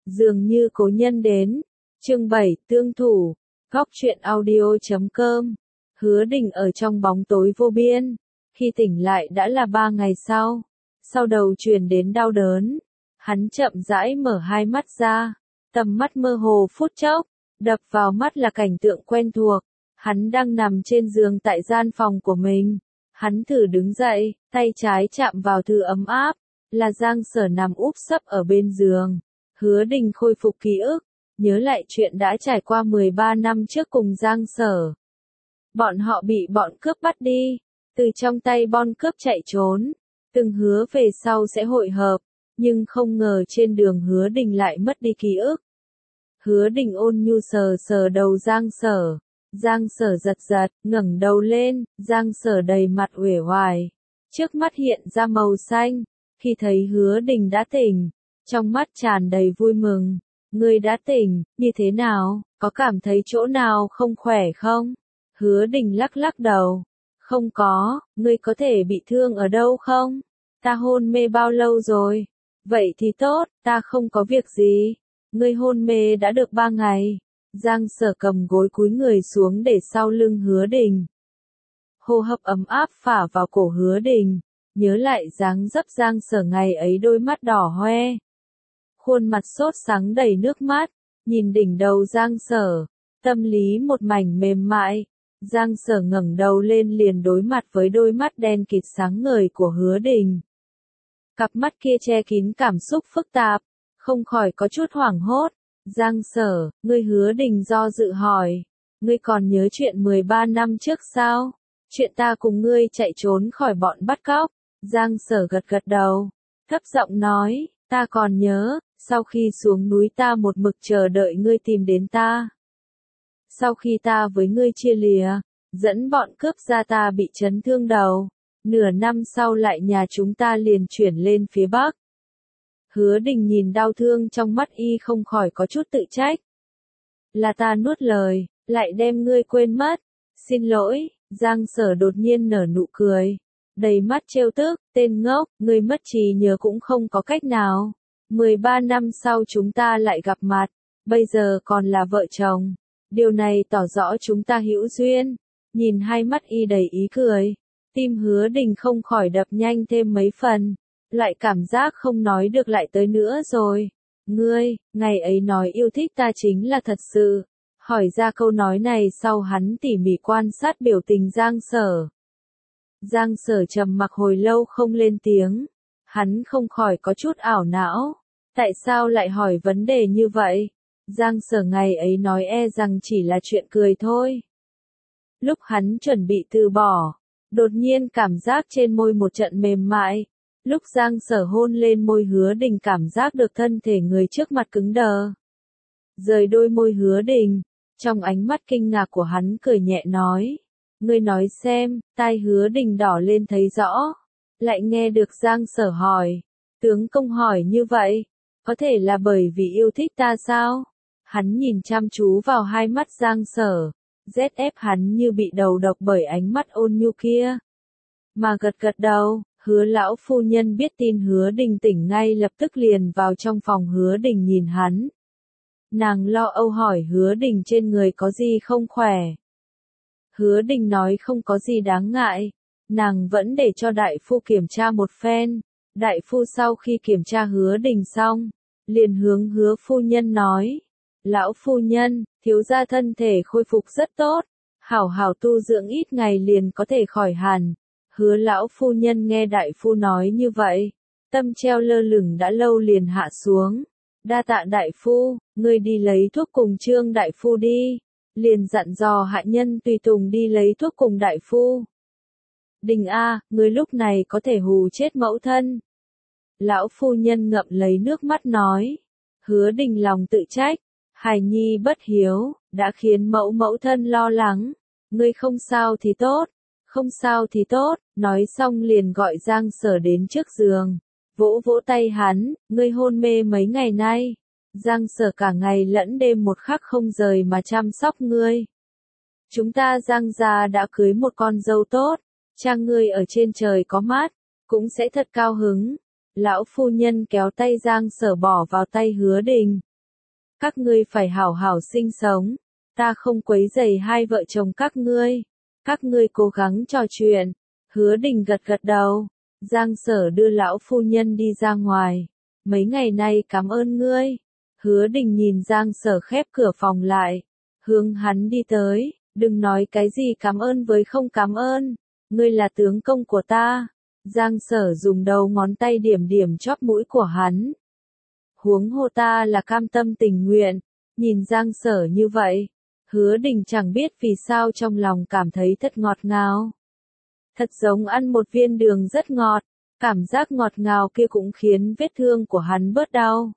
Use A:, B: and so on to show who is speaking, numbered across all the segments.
A: Dường như cố nhân đến. Chương 7, tương thủ. Góc truyện audio.com. Hứa Đình ở trong bóng tối vô biên. Khi tỉnh lại đã là 3 ngày sau. Sau đầu truyền đến đau đớn. Hắn chậm rãi mở hai mắt ra. Tầm mắt mơ hồ phút chốc. Đập vào mắt là cảnh tượng quen thuộc. Hắn đang nằm trên giường tại gian phòng của mình. Hắn thử đứng dậy, tay trái chạm vào thứ ấm áp. Là Giang Sở nằm úp sấp ở bên giường. Hứa Đình khôi phục ký ức. Nhớ lại chuyện đã trải qua 13 năm trước cùng Giang Sở. Bọn họ bị bọn cướp bắt đi. Từ trong tay bọn cướp chạy trốn. Từng hứa về sau sẽ hội hợp. Nhưng không ngờ trên đường Hứa Đình lại mất đi ký ức. Hứa Đình ôn nhu sờ sờ đầu Giang Sở. Giang Sở giật giật, ngẩng đầu lên, Giang Sở đầy mặt uể oải. Trước mắt hiện ra màu xanh. Khi thấy Hứa Đình đã tỉnh, trong mắt tràn đầy vui mừng. Ngươi đã tỉnh, như thế nào, có cảm thấy chỗ nào không khỏe không? Hứa Đình lắc lắc đầu. Không có, ngươi có thể bị thương ở đâu không? Ta hôn mê bao lâu rồi? Vậy thì tốt, ta không có việc gì. Ngươi hôn mê đã được 3 ngày. Giang Sở cầm gối cúi người xuống để sau lưng Hứa Đình. Hô hấp ấm áp phả vào cổ Hứa Đình. Nhớ lại dáng dấp Giang Sở ngày ấy, đôi mắt đỏ hoe. Khuôn mặt sốt sắng đầy nước mắt. Nhìn đỉnh đầu Giang Sở. Tâm lý một mảnh mềm mại. Giang Sở ngẩng đầu lên liền đối mặt với đôi mắt đen kịt sáng ngời của Hứa Đình. Cặp mắt kia che kín cảm xúc phức tạp. Không khỏi có chút hoảng hốt. Giang Sở, ngươi? Hứa Đình do dự hỏi. Ngươi còn nhớ chuyện 13 năm trước sao? Chuyện ta cùng ngươi chạy trốn khỏi bọn bắt cóc. Giang Sở gật gật đầu. Thấp giọng nói, ta còn nhớ, sau khi xuống núi ta một mực chờ đợi ngươi tìm đến ta. Sau khi ta với ngươi chia lìa, dẫn bọn cướp ra ta bị chấn thương đầu. Nửa năm sau lại nhà chúng ta liền chuyển lên phía Bắc. Hứa Đình nhìn đau thương trong mắt y không khỏi có chút tự trách. Là ta nuốt lời, lại đem ngươi quên mất. Xin lỗi. Giang Sở đột nhiên nở nụ cười. Đầy mắt trêu tức, tên ngốc, ngươi mất trí nhớ cũng không có cách nào. 13 năm sau chúng ta lại gặp mặt, bây giờ còn là vợ chồng. Điều này tỏ rõ chúng ta hữu duyên. Nhìn hai mắt y đầy ý cười. Tim Hứa Đình không khỏi đập nhanh thêm mấy phần. Loại cảm giác không nói được lại tới nữa rồi. Ngươi, ngày ấy nói yêu thích ta chính là thật sự. Hỏi ra câu nói này sau hắn tỉ mỉ quan sát biểu tình Giang Sở. Giang Sở trầm mặc hồi lâu không lên tiếng. Hắn không khỏi có chút ảo não. Tại sao lại hỏi vấn đề như vậy? Giang Sở ngày ấy nói e rằng chỉ là chuyện cười thôi. Lúc hắn chuẩn bị từ bỏ, đột nhiên cảm giác trên môi một trận mềm mại. Lúc Giang Sở hôn lên môi Hứa Đình cảm giác được thân thể người trước mặt cứng đờ. Rời đôi môi Hứa Đình, trong ánh mắt kinh ngạc của hắn cười nhẹ nói. Ngươi nói xem, tai Hứa Đình đỏ lên thấy rõ. Lại nghe được Giang Sở hỏi. Tướng công hỏi như vậy, có thể là bởi vì yêu thích ta sao? Hắn nhìn chăm chú vào hai mắt Giang Sở. Rét ép hắn như bị đầu độc bởi ánh mắt ôn nhu kia. Mà gật gật đầu. Hứa lão phu nhân biết tin Hứa Đình tỉnh ngay lập tức liền vào trong phòng Hứa Đình nhìn hắn. Nàng lo âu hỏi Hứa Đình trên người có gì không khỏe. Hứa Đình nói không có gì đáng ngại. Nàng vẫn để cho đại phu kiểm tra một phen. Đại phu sau khi kiểm tra Hứa Đình xong, liền hướng Hứa phu nhân nói. Lão phu nhân, thiếu gia thân thể khôi phục rất tốt. Hảo hảo tu dưỡng ít ngày liền có thể khỏi hẳn. Hứa lão phu nhân nghe đại phu nói như vậy, tâm treo lơ lửng đã lâu liền hạ xuống. Đa tạ đại phu, ngươi đi lấy thuốc cùng Trương đại phu đi. Liền dặn dò hạ nhân tùy tùng đi lấy thuốc cùng đại phu. Đình a, ngươi lúc này có thể hù chết mẫu thân. Lão phu nhân ngậm lấy nước mắt nói. Hứa Đình lòng tự trách, hài nhi bất hiếu, đã khiến mẫu thân lo lắng. Ngươi không sao thì tốt. Không sao thì tốt, nói xong liền gọi Giang Sở đến trước giường. Vỗ vỗ tay hắn, ngươi hôn mê mấy ngày nay. Giang Sở cả ngày lẫn đêm một khắc không rời mà chăm sóc ngươi. Chúng ta Giang gia đã cưới một con dâu tốt. Cha ngươi ở trên trời có mắt, cũng sẽ thật cao hứng. Lão phu nhân kéo tay Giang Sở bỏ vào tay Hứa Đình. Các ngươi phải hảo hảo sinh sống, ta không quấy rầy hai vợ chồng các ngươi cố gắng trò chuyện. Hứa Đình gật gật đầu, Giang Sở đưa lão phu nhân đi ra ngoài, mấy ngày nay cảm ơn ngươi. Hứa Đình nhìn Giang Sở khép cửa phòng lại, hướng hắn đi tới, đừng nói cái gì cảm ơn với không cảm ơn, ngươi là tướng công của ta. Giang Sở dùng đầu ngón tay điểm điểm chóp mũi của hắn. Huống hồ ta là cam tâm tình nguyện, nhìn Giang Sở như vậy, Hứa Đình chẳng biết vì sao trong lòng cảm thấy thật ngọt ngào. Thật giống ăn một viên đường rất ngọt, cảm giác ngọt ngào kia cũng khiến vết thương của hắn bớt đau.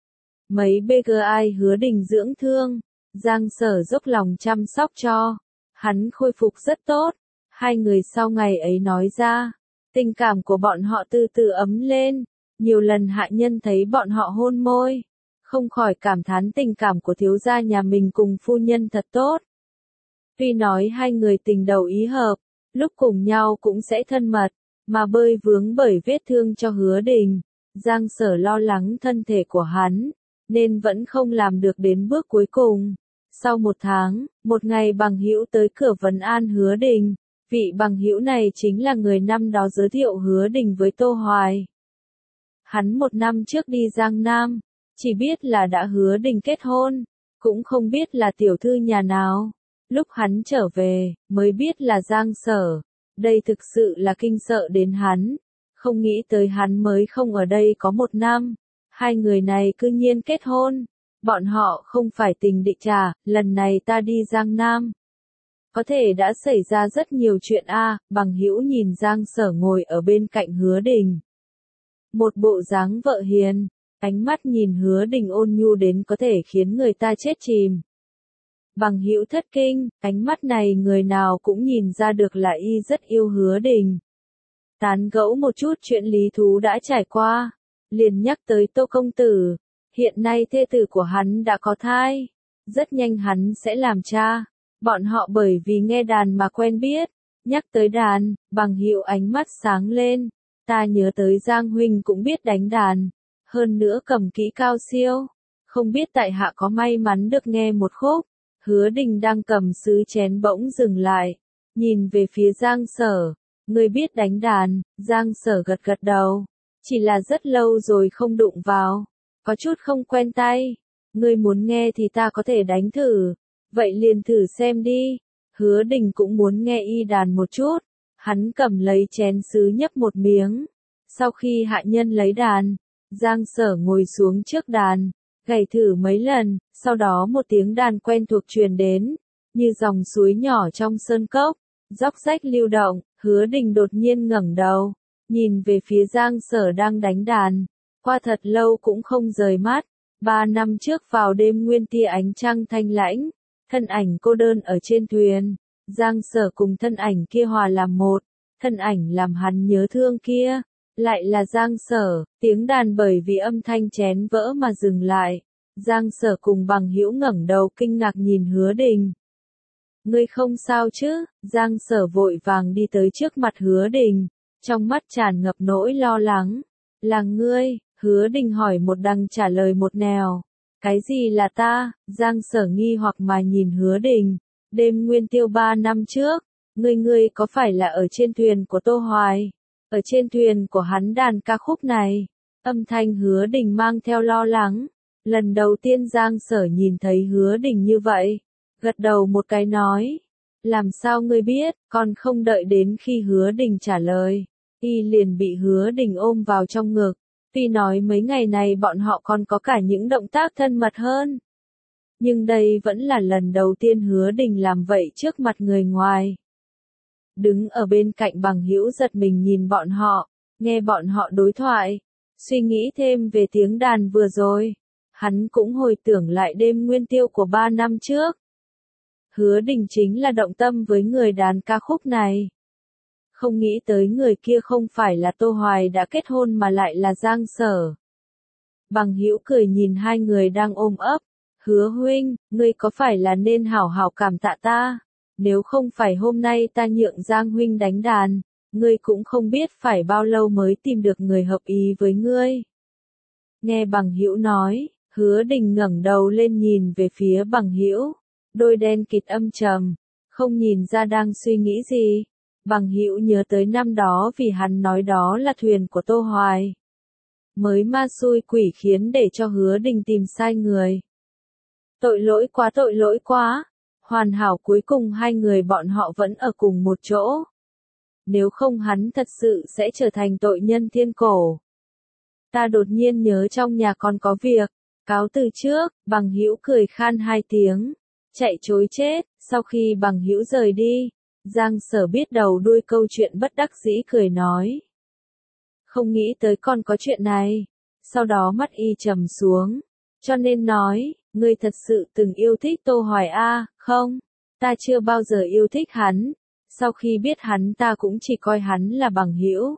A: Mấy BGI Hứa Đình dưỡng thương, Giang Sở dốc lòng chăm sóc cho, hắn khôi phục rất tốt. Hai người sau ngày ấy nói ra, tình cảm của bọn họ từ từ ấm lên, nhiều lần hạ nhân thấy bọn họ hôn môi, không khỏi cảm thán tình cảm của thiếu gia nhà mình cùng phu nhân thật tốt. Tuy nói hai người tình đầu ý hợp, lúc cùng nhau cũng sẽ thân mật, mà bơi vướng bởi vết thương cho Hứa Đình, Giang Sở lo lắng thân thể của hắn, nên vẫn không làm được đến bước cuối cùng. Sau một tháng, một ngày bằng hữu tới cửa vấn an Hứa Đình, vị bằng hữu này chính là người năm đó giới thiệu Hứa Đình với Tô Hoài. Hắn một năm trước đi Giang Nam, chỉ biết là đã Hứa Đình kết hôn, cũng không biết là tiểu thư nhà nào. Lúc hắn trở về, mới biết là Giang Sở. Đây thực sự là kinh sợ đến hắn. Không nghĩ tới hắn mới không ở đây có một năm. Hai người này cư nhiên kết hôn. Bọn họ không phải tình địch à, lần này ta đi Giang Nam. Có thể đã xảy ra rất nhiều chuyện a. Bằng hữu nhìn Giang Sở ngồi ở bên cạnh Hứa Đình. Một bộ dáng vợ hiền, ánh mắt nhìn Hứa Đình ôn nhu đến có thể khiến người ta chết chìm. Bằng hữu thất kinh, ánh mắt này người nào cũng nhìn ra được là y rất yêu Hứa Đình. Tán gẫu một chút chuyện lý thú đã trải qua, liền nhắc tới Tô công tử, hiện nay thê tử của hắn đã có thai, rất nhanh hắn sẽ làm cha. Bọn họ bởi vì nghe đàn mà quen biết, nhắc tới đàn, bằng hữu ánh mắt sáng lên, ta nhớ tới Giang huynh cũng biết đánh đàn, hơn nữa cầm kỹ cao siêu, không biết tại hạ có may mắn được nghe một khúc. Hứa Đình đang cầm sứ chén bỗng dừng lại, nhìn về phía Giang Sở, ngươi biết đánh đàn. Giang Sở gật gật đầu, chỉ là rất lâu rồi không đụng vào, có chút không quen tay, ngươi muốn nghe thì ta có thể đánh thử, vậy liền thử xem đi. Hứa Đình cũng muốn nghe y đàn một chút, hắn cầm lấy chén sứ nhấp một miếng, sau khi hạ nhân lấy đàn, Giang Sở ngồi xuống trước đàn, gảy thử mấy lần, sau đó một tiếng đàn quen thuộc truyền đến, như dòng suối nhỏ trong sơn cốc, róc rách lưu động. Hứa Đình đột nhiên ngẩng đầu, nhìn về phía Giang Sở đang đánh đàn, qua thật lâu cũng không rời mắt. 3 năm trước vào đêm nguyên tia ánh trăng thanh lãnh, thân ảnh cô đơn ở trên thuyền, Giang Sở cùng thân ảnh kia hòa làm một, thân ảnh làm hắn nhớ thương kia, lại là Giang Sở. Tiếng đàn bởi vì âm thanh chén vỡ mà dừng lại. Giang Sở cùng bằng hữu ngẩng đầu kinh ngạc nhìn Hứa Đình. Ngươi không sao chứ? Giang Sở vội vàng đi tới trước mặt Hứa Đình, trong mắt tràn ngập nỗi lo lắng. Là ngươi? Hứa Đình hỏi một đằng trả lời một nẻo. Cái gì là ta? Giang Sở nghi hoặc mà nhìn Hứa Đình. Đêm nguyên tiêu 3 năm trước, ngươi có phải là ở trên thuyền của Tô Hoài? Ở trên thuyền của hắn đàn ca khúc này. Âm thanh Hứa Đình mang theo lo lắng. Lần đầu tiên Giang Sở nhìn thấy Hứa Đình như vậy, gật đầu một cái nói, làm sao ngươi biết? Còn không đợi đến khi Hứa Đình trả lời, y liền bị Hứa Đình ôm vào trong ngực. Tuy nói mấy ngày này bọn họ còn có cả những động tác thân mật hơn, nhưng đây vẫn là lần đầu tiên Hứa Đình làm vậy trước mặt người ngoài. Đứng ở bên cạnh bằng hữu giật mình nhìn bọn họ, nghe bọn họ đối thoại, suy nghĩ thêm về tiếng đàn vừa rồi. Hắn cũng hồi tưởng lại đêm nguyên tiêu của 3 năm trước. Hứa Đình chính là động tâm với người đàn ca khúc này. Không nghĩ tới người kia không phải là Tô Hoài đã kết hôn mà lại là Giang Sở. Bằng hữu cười nhìn hai người đang ôm ấp. Hứa huynh, ngươi có phải là nên hảo hảo cảm tạ ta? Nếu không phải hôm nay ta nhượng Giang huynh đánh đàn, ngươi cũng không biết phải bao lâu mới tìm được người hợp ý với ngươi. Nghe bằng hữu nói, Hứa Đình ngẩng đầu lên nhìn về phía Bằng Hữu, đôi đen kịt âm trầm, không nhìn ra đang suy nghĩ gì. Bằng Hữu nhớ tới năm đó vì hắn nói đó là thuyền của Tô Hoài. Mới ma xui quỷ khiến để cho Hứa Đình tìm sai người. Tội lỗi quá. Hoàn hảo cuối cùng hai người bọn họ vẫn ở cùng một chỗ. Nếu không hắn thật sự sẽ trở thành tội nhân thiên cổ. Ta đột nhiên nhớ trong nhà còn có việc, cáo từ trước. Bằng Hữu cười khan hai tiếng, chạy trối chết. Sau khi Bằng Hữu rời đi, Giang Sở biết đầu đuôi câu chuyện bất đắc dĩ cười nói. Không nghĩ tới còn có chuyện này. Sau đó mắt y trầm xuống, cho nên nói, ngươi thật sự từng yêu thích Tô Hoài a? Không, ta chưa bao giờ yêu thích hắn. Sau khi biết hắn ta cũng chỉ coi hắn là bằng hữu.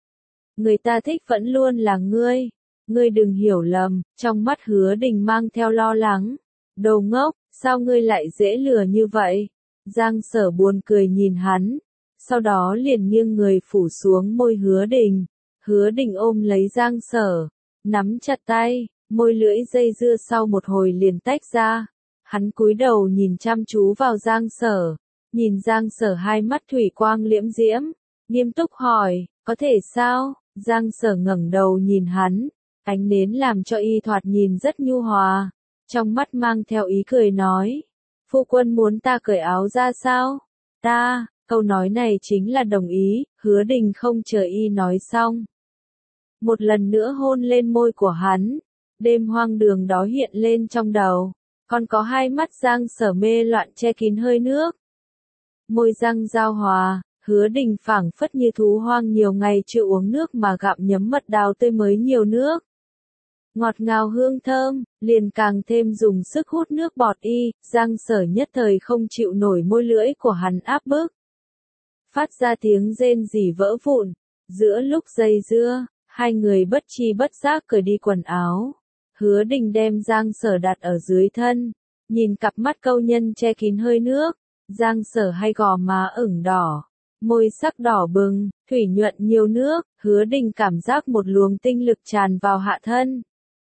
A: Người ta thích vẫn luôn là ngươi. Ngươi đừng hiểu lầm. Trong mắt Hứa Đình mang theo lo lắng. Đồ ngốc, sao ngươi lại dễ lừa như vậy? Giang Sở buồn cười nhìn hắn. Sau đó liền nghiêng người phủ xuống môi Hứa Đình. Hứa Đình ôm lấy Giang Sở, nắm chặt tay, môi lưỡi dây dưa sau một hồi liền tách ra. Hắn cúi đầu nhìn chăm chú vào Giang Sở, nhìn Giang Sở hai mắt thủy quang liễm diễm, nghiêm túc hỏi, có thể sao? Giang Sở ngẩng đầu nhìn hắn, ánh nến làm cho y thoạt nhìn rất nhu hòa, trong mắt mang theo ý cười nói, phu quân muốn ta cởi áo ra sao? Ta, câu nói này chính là đồng ý. Hứa Đình không chờ y nói xong, một lần nữa hôn lên môi của hắn. Đêm hoang đường đó hiện lên trong đầu, còn có hai mắt Giang Sở mê loạn che kín hơi nước. Môi răng giao hòa, Hứa Đình phảng phất như thú hoang nhiều ngày chưa uống nước mà gặm nhấm mật đào tươi mới nhiều nước. Ngọt ngào hương thơm, liền càng thêm dùng sức hút nước bọt y. Giang Sở nhất thời không chịu nổi môi lưỡi của hắn áp bức, phát ra tiếng rên rỉ vỡ vụn. Giữa lúc dây dưa, hai người bất chi bất giác cởi đi quần áo. Hứa Đình đem Giang Sở đặt ở dưới thân, nhìn cặp mắt câu nhân che kín hơi nước. Giang Sở hai gò má ửng đỏ, môi sắc đỏ bừng, thủy nhuận nhiều nước. Hứa Đình cảm giác một luồng tinh lực tràn vào hạ thân.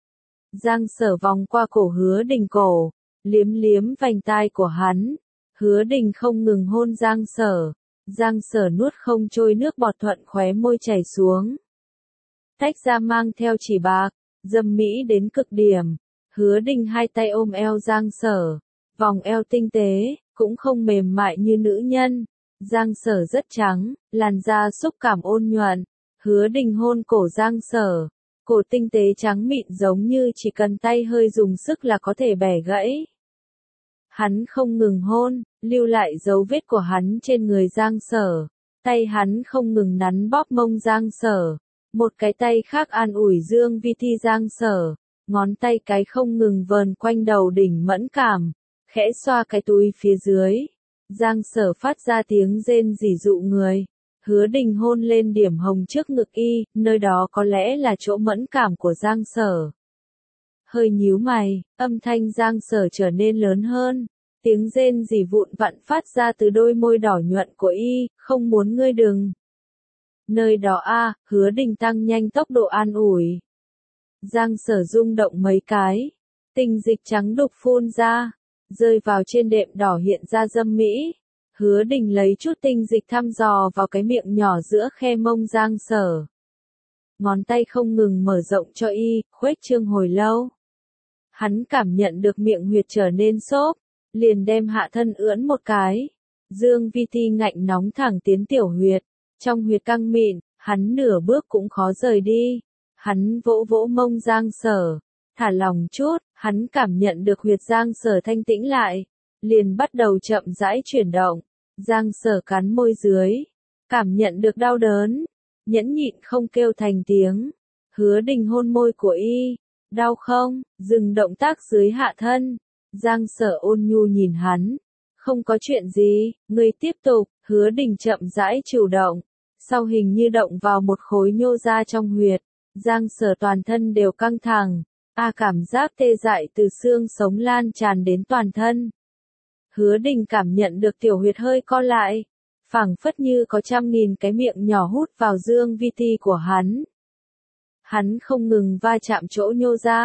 A: Giang Sở vòng qua cổ Hứa Đình cổ, liếm liếm vành tai của hắn. Hứa Đình không ngừng hôn Giang Sở. Giang Sở nuốt không trôi nước bọt thuận khóe môi chảy xuống. Tách ra mang theo chỉ bạc, dâm mỹ đến cực điểm. Hứa Đình hai tay ôm eo Giang Sở, vòng eo tinh tế, cũng không mềm mại như nữ nhân. Giang Sở rất trắng, làn da xúc cảm ôn nhuận. Hứa Đình hôn cổ Giang Sở, cổ tinh tế trắng mịn giống như chỉ cần tay hơi dùng sức là có thể bẻ gãy. Hắn không ngừng hôn, lưu lại dấu vết của hắn trên người Giang Sở. Tay hắn không ngừng nắn bóp mông Giang Sở. Một cái tay khác an ủi Dương Vi Thi Giang Sở. Ngón tay cái không ngừng vờn quanh đầu đỉnh mẫn cảm, khẽ xoa cái túi phía dưới. Giang Sở phát ra tiếng rên rỉ dụ người. Hứa Đình hôn lên điểm hồng trước ngực y, nơi đó có lẽ là chỗ mẫn cảm của Giang Sở. Hơi nhíu mày, âm thanh Giang Sở trở nên lớn hơn. Tiếng rên rỉ vụn vặn phát ra từ đôi môi đỏ nhuận của y, không muốn ngươi đừng. Nơi đó a, Hứa Đình tăng nhanh tốc độ an ủi. Giang Sở rung động mấy cái, tinh dịch trắng đục phun ra, rơi vào trên đệm đỏ hiện ra dâm mỹ. Hứa Đình lấy chút tinh dịch thăm dò vào cái miệng nhỏ giữa khe mông Giang Sở. Ngón tay không ngừng mở rộng cho y, khuếch trương hồi lâu. Hắn cảm nhận được miệng huyệt trở nên xốp, liền đem hạ thân ưỡn một cái. Dương Vi Thi ngạnh nóng thẳng tiến tiểu huyệt, trong huyệt căng mịn, hắn nửa bước cũng khó rời đi. Hắn vỗ vỗ mông Giang Sở, thả lòng chút, hắn cảm nhận được huyệt Giang Sở thanh tĩnh lại, liền bắt đầu chậm rãi chuyển động. Giang Sở cắn môi dưới, cảm nhận được đau đớn, nhẫn nhịn không kêu thành tiếng. Hứa Đình hôn môi của y, đau không? Dừng động tác dưới hạ thân. Giang Sở ôn nhu nhìn hắn, không có chuyện gì, ngươi tiếp tục. Hứa Đình chậm rãi chủ động, sau hình như động vào một khối nhô ra trong huyệt. Giang Sở toàn thân đều căng thẳng, cảm giác tê dại từ xương sống lan tràn đến toàn thân. Hứa Đình cảm nhận được tiểu huyệt hơi co lại, phảng phất như có trăm nghìn cái miệng nhỏ hút vào Dương Vi Thi của hắn. Hắn không ngừng va chạm chỗ nhô ra,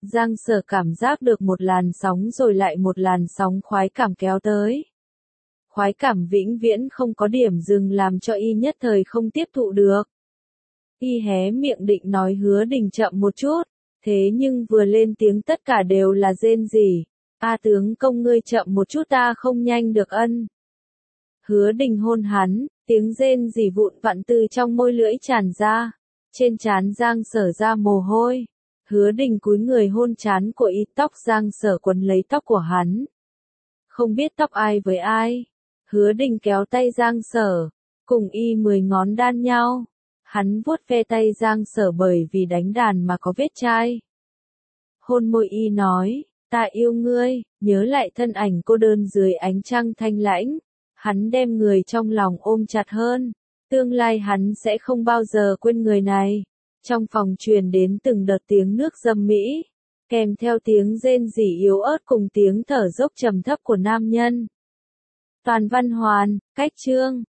A: Giang Sở cảm giác được một làn sóng rồi lại một làn sóng khoái cảm kéo tới. Khoái cảm vĩnh viễn không có điểm dừng làm cho y nhất thời không tiếp thụ được. Y hé miệng định nói Hứa Đình chậm một chút, thế nhưng vừa lên tiếng tất cả đều là rên rỉ. A tướng công ngươi chậm một chút ta không nhanh được ân. Hứa Đình hôn hắn, tiếng rên rỉ vụn vặn từ trong môi lưỡi tràn ra. Trên trán Giang Sở ra mồ hôi. Hứa Đình cúi người hôn trán của y, tóc Giang Sở quấn lấy tóc của hắn. Không biết tóc ai với ai. Hứa Đình kéo tay Giang Sở, cùng y 10 ngón đan nhau. Hắn vuốt ve tay Giang Sở bởi vì đánh đàn mà có vết chai. Hôn môi y nói, ta yêu ngươi, nhớ lại thân ảnh cô đơn dưới ánh trăng thanh lãnh. Hắn đem người trong lòng ôm chặt hơn. Tương lai hắn sẽ không bao giờ quên người này. Trong phòng truyền đến từng đợt tiếng nước dâm mỹ, kèm theo tiếng rên rỉ yếu ớt cùng tiếng thở dốc trầm thấp của nam nhân. Toàn văn hoàn, cách chương.